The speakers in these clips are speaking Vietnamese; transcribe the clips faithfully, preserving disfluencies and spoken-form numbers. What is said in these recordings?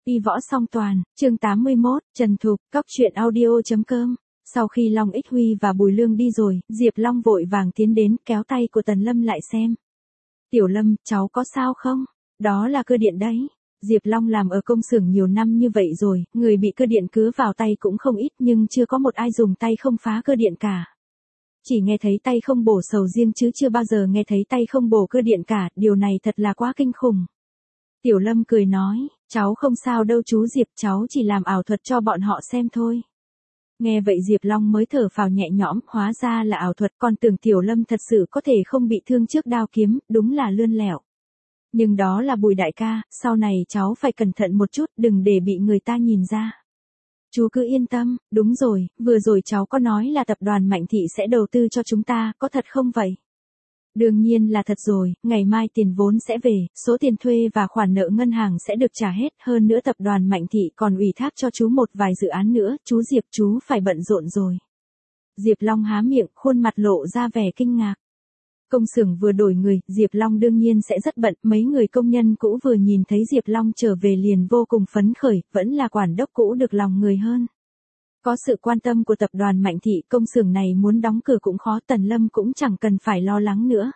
Y võ song toàn, chương tám mươi mốt, Trần Thục, cóc truyện audio.com. Sau khi Long Ích Huy và Bùi Lương đi rồi, Diệp Long vội vàng tiến đến, kéo tay của Tần Lâm lại xem. Tiểu Lâm, cháu có sao không? Đó là cơ điện đấy. Diệp Long làm ở công xưởng nhiều năm như vậy rồi, người bị cơ điện cứa vào tay cũng không ít nhưng chưa có một ai dùng tay không phá cơ điện cả. Chỉ nghe thấy tay không bổ sầu riêng chứ chưa bao giờ nghe thấy tay không bổ cơ điện cả, điều này thật là quá kinh khủng. Tiểu Lâm cười nói, cháu không sao đâu chú Diệp, cháu chỉ làm ảo thuật cho bọn họ xem thôi. Nghe vậy Diệp Long mới thở phào nhẹ nhõm, hóa ra là ảo thuật, còn tưởng Tiểu Lâm thật sự có thể không bị thương trước đao kiếm, đúng là lươn lẹo. Nhưng đó là Bùi đại ca, sau này cháu phải cẩn thận một chút, đừng để bị người ta nhìn ra. Chú cứ yên tâm, đúng rồi, vừa rồi cháu có nói là tập đoàn Mạnh Thị sẽ đầu tư cho chúng ta, có thật không vậy? Đương nhiên là thật rồi, ngày mai tiền vốn sẽ về, số tiền thuê và khoản nợ ngân hàng sẽ được trả hết, hơn nữa tập đoàn Mạnh Thị còn ủy thác cho chú một vài dự án nữa, chú Diệp chú phải bận rộn rồi. Diệp Long há miệng, khuôn mặt lộ ra vẻ kinh ngạc. Công xưởng vừa đổi người, Diệp Long đương nhiên sẽ rất bận, mấy người công nhân cũ vừa nhìn thấy Diệp Long trở về liền vô cùng phấn khởi, vẫn là quản đốc cũ được lòng người hơn. Có sự quan tâm của tập đoàn Mạnh Thị, công xưởng này muốn đóng cửa cũng khó, Tần Lâm cũng chẳng cần phải lo lắng nữa.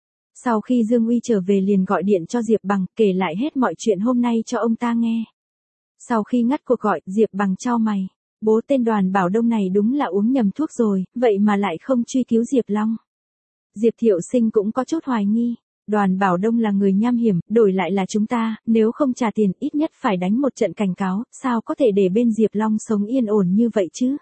Sau khi Dương Uy trở về liền gọi điện cho Diệp Bằng, kể lại hết mọi chuyện hôm nay cho ông ta nghe. Sau khi ngắt cuộc gọi, Diệp Bằng chau mày, bố tên Đoàn Bảo Đông này đúng là uống nhầm thuốc rồi, vậy mà lại không truy cứu Diệp Long. Diệp Thiệu Sinh cũng có chút hoài nghi, Đoàn Bảo Đông là người nham hiểm, đổi lại là chúng ta, nếu không trả tiền ít nhất phải đánh một trận cảnh cáo, sao có thể để bên Diệp Long sống yên ổn như vậy chứ?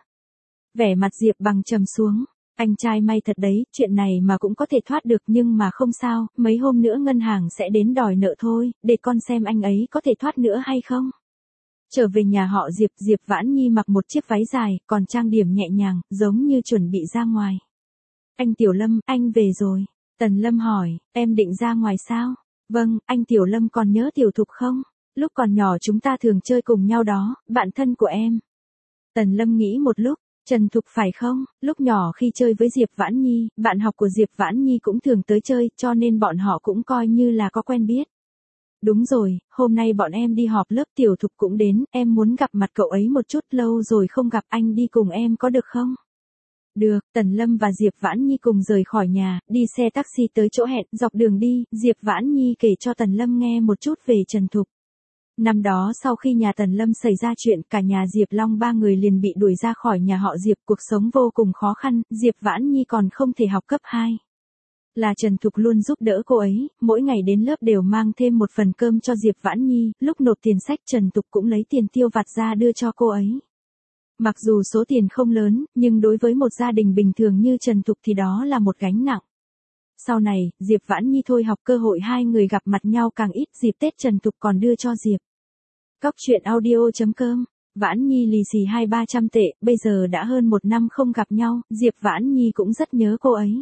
Vẻ mặt Diệp Bằng trầm xuống, anh trai may thật đấy, chuyện này mà cũng có thể thoát được nhưng mà không sao, mấy hôm nữa ngân hàng sẽ đến đòi nợ thôi, để con xem anh ấy có thể thoát nữa hay không. Trở về nhà họ Diệp, Diệp Vãn Nhi mặc một chiếc váy dài, còn trang điểm nhẹ nhàng, giống như chuẩn bị ra ngoài. Anh Tiểu Lâm, anh về rồi. Tần Lâm hỏi, em định ra ngoài sao? Vâng, anh Tiểu Lâm còn nhớ Tiểu Thục không? Lúc còn nhỏ chúng ta thường chơi cùng nhau đó, bạn thân của em. Tần Lâm nghĩ một lúc, Trần Thục phải không? Lúc nhỏ khi chơi với Diệp Vãn Nhi, bạn học của Diệp Vãn Nhi cũng thường tới chơi, cho nên bọn họ cũng coi như là có quen biết. Đúng rồi, hôm nay bọn em đi họp lớp Tiểu Thục cũng đến, em muốn gặp mặt cậu ấy một chút, lâu rồi không gặp, anh đi cùng em có được không? Được, Tần Lâm và Diệp Vãn Nhi cùng rời khỏi nhà, đi xe taxi tới chỗ hẹn, dọc đường đi, Diệp Vãn Nhi kể cho Tần Lâm nghe một chút về Trần Thục. Năm đó sau khi nhà Tần Lâm xảy ra chuyện, cả nhà Diệp Long ba người liền bị đuổi ra khỏi nhà họ Diệp, cuộc sống vô cùng khó khăn, Diệp Vãn Nhi còn không thể học cấp hai. Là Trần Thục luôn giúp đỡ cô ấy, mỗi ngày đến lớp đều mang thêm một phần cơm cho Diệp Vãn Nhi, lúc nộp tiền sách Trần Thục cũng lấy tiền tiêu vặt ra đưa cho cô ấy. Mặc dù số tiền không lớn, nhưng đối với một gia đình bình thường như Trần Thục thì đó là một gánh nặng. Sau này, Diệp Vãn Nhi thôi học, cơ hội hai người gặp mặt nhau càng ít, dịp Tết Trần Thục còn đưa cho Diệp. Cóc truyện audio.com, Vãn Nhi lì xì hai ba trăm tệ, bây giờ đã hơn một năm không gặp nhau, Diệp Vãn Nhi cũng rất nhớ cô ấy.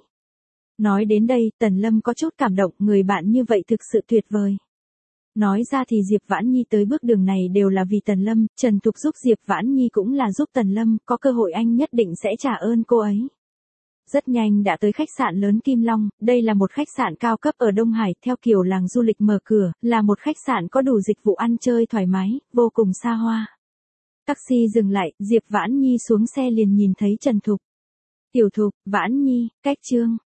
Nói đến đây, Tần Lâm có chút cảm động, người bạn như vậy thực sự tuyệt vời. Nói ra thì Diệp Vãn Nhi tới bước đường này đều là vì Tần Lâm, Trần Thục giúp Diệp Vãn Nhi cũng là giúp Tần Lâm, có cơ hội anh nhất định sẽ trả ơn cô ấy. Rất nhanh đã tới khách sạn lớn Kim Long, đây là một khách sạn cao cấp ở Đông Hải, theo kiểu làng du lịch mở cửa, là một khách sạn có đủ dịch vụ ăn chơi thoải mái, vô cùng xa hoa. Taxi dừng lại, Diệp Vãn Nhi xuống xe liền nhìn thấy Trần Thục. Tiểu Thục, Vãn Nhi, cách Trương,